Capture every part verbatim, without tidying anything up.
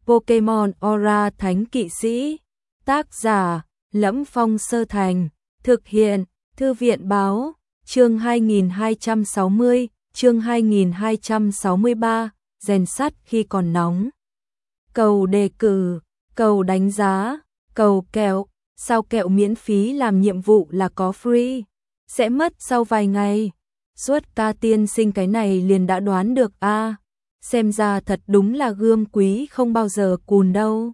Pokemon Aura Thánh Kỵ Sĩ. Tác giả: Lẫm Phong Sơ Thành. Thực hiện: Thư viện Báo. Chương hai nghìn hai trăm sáu mươi, chương hai nghìn hai trăm sáu mươi ba, rèn sắt khi còn nóng. Cầu đề cử, cầu đánh giá, cầu kẹo. Sao kẹo miễn phí làm nhiệm vụ là có free? Sẽ mất sau vài ngày. Suốt ca tiên sinh cái này liền đã đoán được a à, xem ra thật đúng là gươm quý không bao giờ cùn đâu.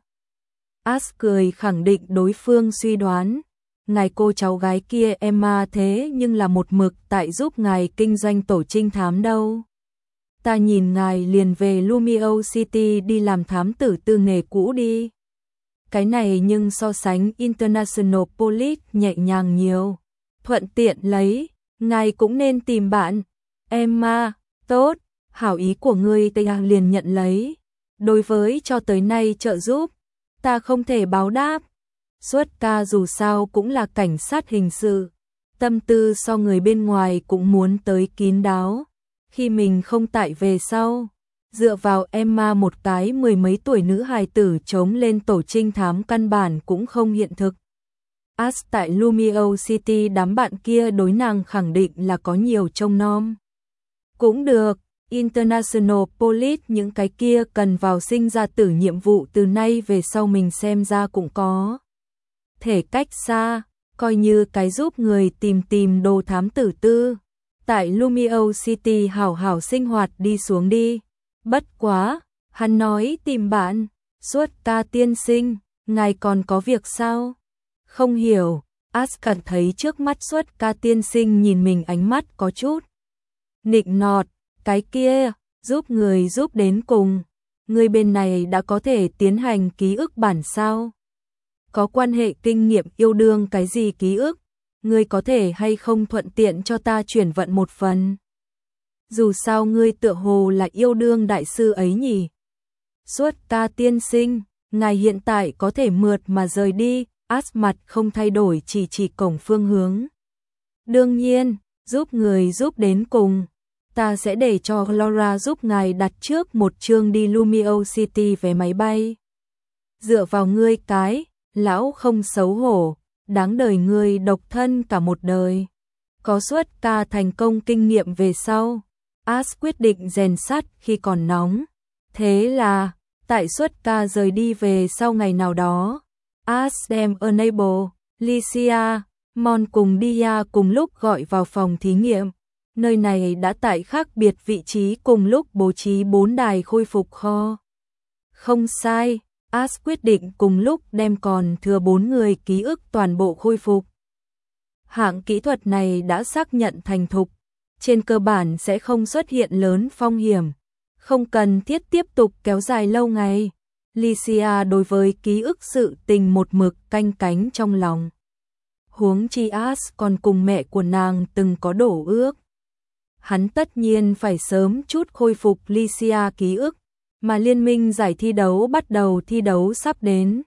Ash cười khẳng định đối phương suy đoán. Ngài cô cháu gái kia Emma thế nhưng là một mực tại giúp ngài kinh doanh tổ trinh thám đâu. Ta nhìn ngài liền về Lumio City đi làm thám tử tư nghề cũ đi. Cái này nhưng so sánh International Police nhẹ nhàng nhiều. Thuận tiện lấy, ngài cũng nên tìm bạn. Emma, tốt, hảo ý của ngươi ta liền nhận lấy. Đối với cho tới nay trợ giúp, ta không thể báo đáp. Suốt ca dù sao cũng là cảnh sát hình sự, tâm tư so người bên ngoài cũng muốn tới kín đáo. Khi mình không tại về sau, dựa vào Emma một cái mười mấy tuổi nữ hài tử chống lên tổ trinh thám căn bản cũng không hiện thực. Ash tại Lumio City đám bạn kia đối nàng khẳng định là có nhiều trông nom. Cũng được, International Police những cái kia cần vào sinh ra tử nhiệm vụ từ nay về sau mình xem ra cũng có. Thể cách xa, coi như cái giúp người tìm tìm đồ thám tử tư. Tại Lumio City hảo hảo sinh hoạt đi xuống đi. Bất quá, hắn nói tìm bạn. Suốt ca tiên sinh, ngài còn có việc sao? Không hiểu, Ash cảm thấy trước mắt suốt ca tiên sinh nhìn mình ánh mắt có chút nịnh nọt. Cái kia, giúp người giúp đến cùng. Người bên này đã có thể tiến hành ký ức bản sao? Có quan hệ kinh nghiệm yêu đương cái gì ký ức? Ngươi có thể hay không thuận tiện cho ta chuyển vận một phần? Dù sao ngươi tựa hồ là yêu đương đại sư ấy nhỉ? Suốt ca tiên sinh, ngài hiện tại có thể mượt mà rời đi. Ash mặt không thay đổi chỉ chỉ cổng phương hướng. Đương nhiên, giúp người giúp đến cùng. Ta sẽ để cho Laura giúp ngài đặt trước một chương đi Lumio City vé máy bay. Dựa vào ngươi cái, lão không xấu hổ, đáng đời ngươi độc thân cả một đời. Có suốt ca thành công kinh nghiệm về sau, Ash quyết định rèn sắt khi còn nóng. Thế là, tại suốt ca rời đi về sau ngày nào đó, Ash đem Enable, Licia, Mon cùng Dia cùng lúc gọi vào phòng thí nghiệm. Nơi này đã tại khác biệt vị trí cùng lúc bố trí bốn đài khôi phục kho. Không sai, Ash quyết định cùng lúc đem còn thừa bốn người ký ức toàn bộ khôi phục. Hạng kỹ thuật này đã xác nhận thành thục, trên cơ bản sẽ không xuất hiện lớn phong hiểm, không cần thiết tiếp tục kéo dài lâu ngày. Licia đối với ký ức sự tình một mực canh cánh trong lòng. Huống chi Ash còn cùng mẹ của nàng từng có đổ ước. Hắn tất nhiên phải sớm chút khôi phục Licia ký ức, mà liên minh giải thi đấu bắt đầu thi đấu sắp đến.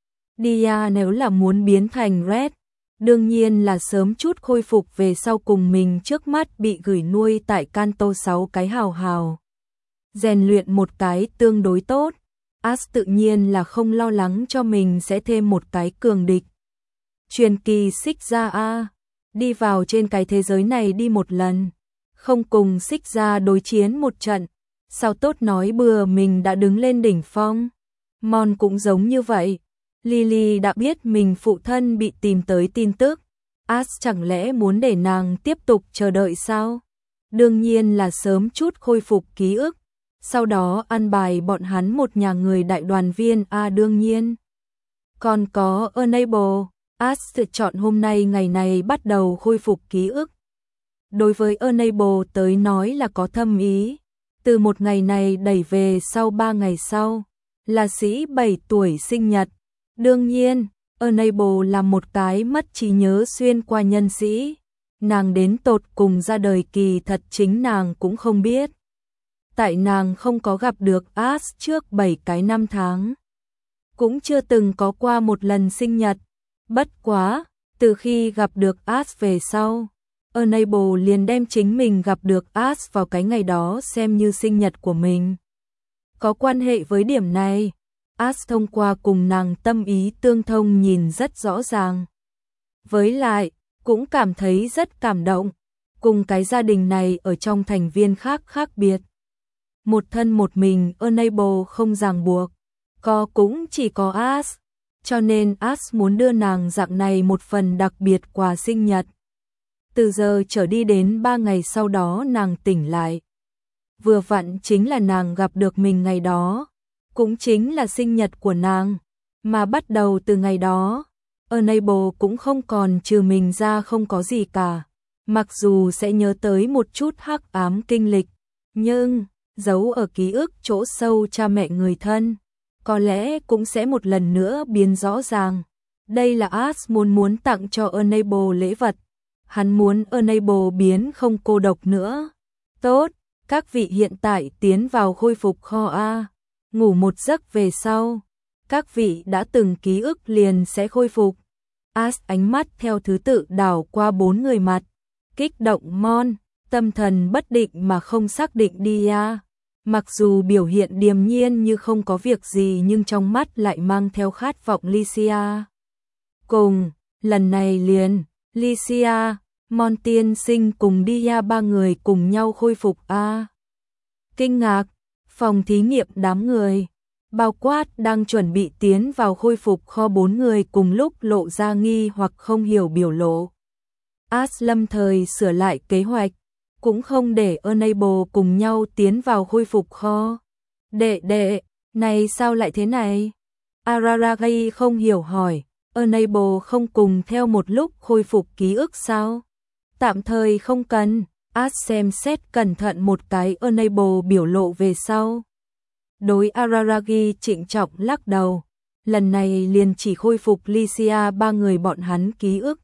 Dia nếu là muốn biến thành Red, đương nhiên là sớm chút khôi phục về sau cùng mình trước mắt bị gửi nuôi tại Kanto sáu cái hào hào. Rèn luyện một cái tương đối tốt, Ash tự nhiên là không lo lắng cho mình sẽ thêm một cái cường địch. Truyền kỳ xích ra a, đi vào trên cái thế giới này đi một lần, không cùng xích ra đối chiến một trận, sao tốt nói bừa mình đã đứng lên đỉnh phong. Mon cũng giống như vậy. Lily đã biết mình phụ thân bị tìm tới tin tức, Ash chẳng lẽ muốn để nàng tiếp tục chờ đợi sao? Đương nhiên là sớm chút khôi phục ký ức, sau đó ăn bài bọn hắn một nhà người đại đoàn viên a à, đương nhiên. Còn có Enable, Ash chọn hôm nay ngày này bắt đầu khôi phục ký ức. Đối với Enable tới nói là có thâm ý, từ một ngày này đẩy về sau ba ngày sau, là sĩ bảy tuổi sinh nhật. Đương nhiên, Enable là một cái mất trí nhớ xuyên qua nhân sĩ. Nàng đến tột cùng ra đời kỳ thật chính nàng cũng không biết. Tại nàng không có gặp được Ash trước bảy cái năm tháng, cũng chưa từng có qua một lần sinh nhật. Bất quá, từ khi gặp được Ash về sau, Enable liền đem chính mình gặp được Ash vào cái ngày đó xem như sinh nhật của mình. Có quan hệ với điểm này, As thông qua cùng nàng tâm ý tương thông nhìn rất rõ ràng. Với lại, cũng cảm thấy rất cảm động, cùng cái gia đình này ở trong thành viên khác khác biệt. Một thân một mình, Unable không ràng buộc, có cũng chỉ có As, cho nên As muốn đưa nàng dạng này một phần đặc biệt quà sinh nhật. Từ giờ trở đi đến ba ngày sau đó nàng tỉnh lại. Vừa vặn chính là nàng gặp được mình ngày đó, cũng chính là sinh nhật của nàng, mà bắt đầu từ ngày đó, Unable cũng không còn trừ mình ra không có gì cả. Mặc dù sẽ nhớ tới một chút hắc ám kinh lịch, nhưng giấu ở ký ức chỗ sâu cha mẹ người thân, có lẽ cũng sẽ một lần nữa biến rõ ràng. Đây là As muốn muốn tặng cho Unable lễ vật. Hắn muốn Unable biến không cô độc nữa. Tốt, các vị hiện tại tiến vào khôi phục kho A. Ngủ một giấc về sau, các vị đã từng ký ức liền sẽ khôi phục. As ánh mắt theo thứ tự đảo qua bốn người mặt. Kích động Mon, tâm thần bất định mà không xác định đi a. Mặc dù biểu hiện điềm nhiên như không có việc gì nhưng trong mắt lại mang theo khát vọng Lycia. Cùng, lần này liền, Lycia, Mon tiên sinh cùng Dia ba người cùng nhau khôi phục a. Kinh ngạc, phòng thí nghiệm đám người, bao quát đang chuẩn bị tiến vào khôi phục kho bốn người cùng lúc lộ ra nghi hoặc không hiểu biểu lộ. As lâm thời sửa lại kế hoạch, cũng không để Unable cùng nhau tiến vào khôi phục kho. Đệ đệ, này sao lại thế này? Araragi không hiểu hỏi, Unable không cùng theo một lúc khôi phục ký ức sao? Tạm thời không cần, As xem xét cẩn thận một cái Unable biểu lộ về sau. Đối Araragi trịnh trọng lắc đầu, lần này liền chỉ khôi phục Lycia ba người bọn hắn ký ức.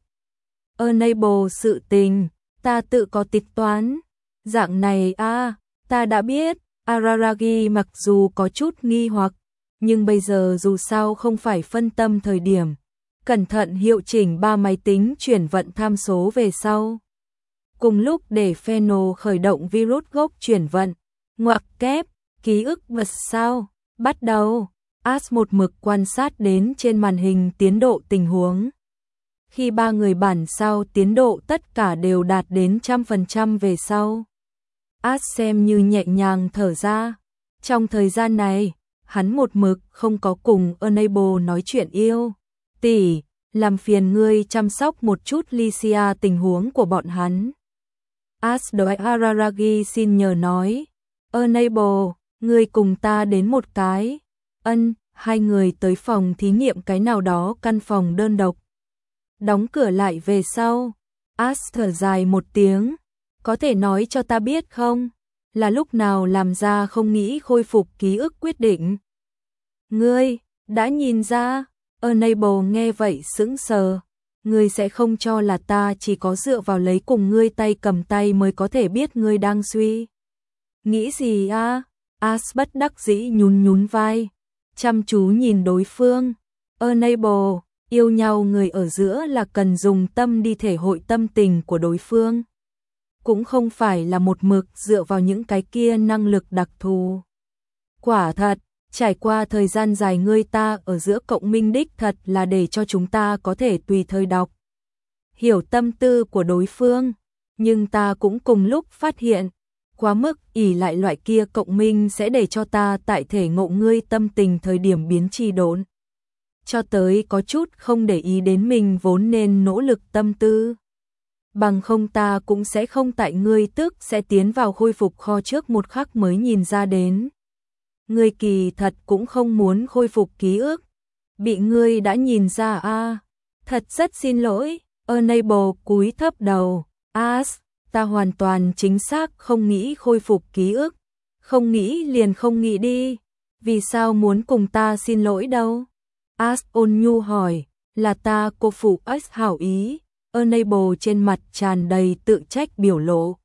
Unable sự tình, ta tự có tính toán. Dạng này a, à, ta đã biết. Araragi mặc dù có chút nghi hoặc, nhưng bây giờ dù sao không phải phân tâm thời điểm. Cẩn thận hiệu chỉnh ba máy tính chuyển vận tham số về sau. Cùng lúc để Pheno khởi động virus gốc chuyển vận, ngoặc kép, ký ức vật sao, bắt đầu. As một mực quan sát đến trên màn hình tiến độ tình huống. Khi ba người bản sao tiến độ tất cả đều đạt đến trăm phần trăm về sau. As xem như nhẹ nhàng thở ra. Trong thời gian này, hắn một mực không có cùng Unable nói chuyện yêu. Tỷ, làm phiền ngươi chăm sóc một chút Lycia tình huống của bọn hắn. As đối Araragi xin nhờ nói. Unable, ngươi cùng ta đến một cái. Ân, hai người tới phòng thí nghiệm cái nào đó căn phòng đơn độc. Đóng cửa lại về sau, As thở dài một tiếng, có thể nói cho ta biết không, là lúc nào làm ra không nghĩ khôi phục ký ức quyết định. Ngươi, đã nhìn ra, Unable nghe vậy sững sờ, ngươi sẽ không cho là ta chỉ có dựa vào lấy cùng ngươi tay cầm tay mới có thể biết ngươi đang suy. Nghĩ gì a? As bất đắc dĩ nhún nhún vai, chăm chú nhìn đối phương. Unable, yêu nhau người ở giữa là cần dùng tâm đi thể hội tâm tình của đối phương. Cũng không phải là một mực dựa vào những cái kia năng lực đặc thù. Quả thật, trải qua thời gian dài ngươi ta ở giữa cộng minh đích thật là để cho chúng ta có thể tùy thời đọc. Hiểu tâm tư của đối phương, nhưng ta cũng cùng lúc phát hiện, quá mức ỷ lại loại kia cộng minh sẽ để cho ta tại thể ngộ ngươi tâm tình thời điểm biến trì độn. Cho tới có chút không để ý đến mình vốn nên nỗ lực tâm tư. Bằng không ta cũng sẽ không tại ngươi tức sẽ tiến vào khôi phục kho trước một khắc mới nhìn ra đến. Ngươi kỳ thật cũng không muốn khôi phục ký ức. Bị ngươi đã nhìn ra a, à, thật rất xin lỗi. Unable cúi thấp đầu. As, ta hoàn toàn chính xác không nghĩ khôi phục ký ức. Không nghĩ liền không nghĩ đi. Vì sao muốn cùng ta xin lỗi đâu? As ôn nhu hỏi, là ta cô phụ As hảo ý. Unable trên mặt tràn đầy tự trách biểu lộ.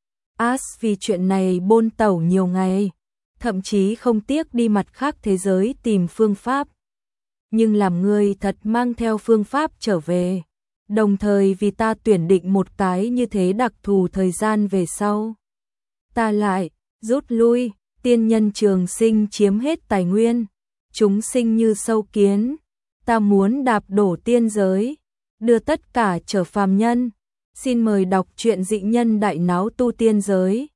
As vì chuyện này bôn tẩu nhiều ngày, thậm chí không tiếc đi mặt khác thế giới tìm phương pháp. Nhưng làm ngươi thật mang theo phương pháp trở về, đồng thời vì ta tuyển định một cái như thế đặc thù thời gian về sau. Ta lại, rút lui, tiên nhân trường sinh chiếm hết tài nguyên. chúng sinh như sâu kiến, ta muốn đạp đổ tiên giới, đưa tất cả trở phàm nhân. Xin mời đọc truyện Dị Nhân Đại Náo Tu Tiên Giới.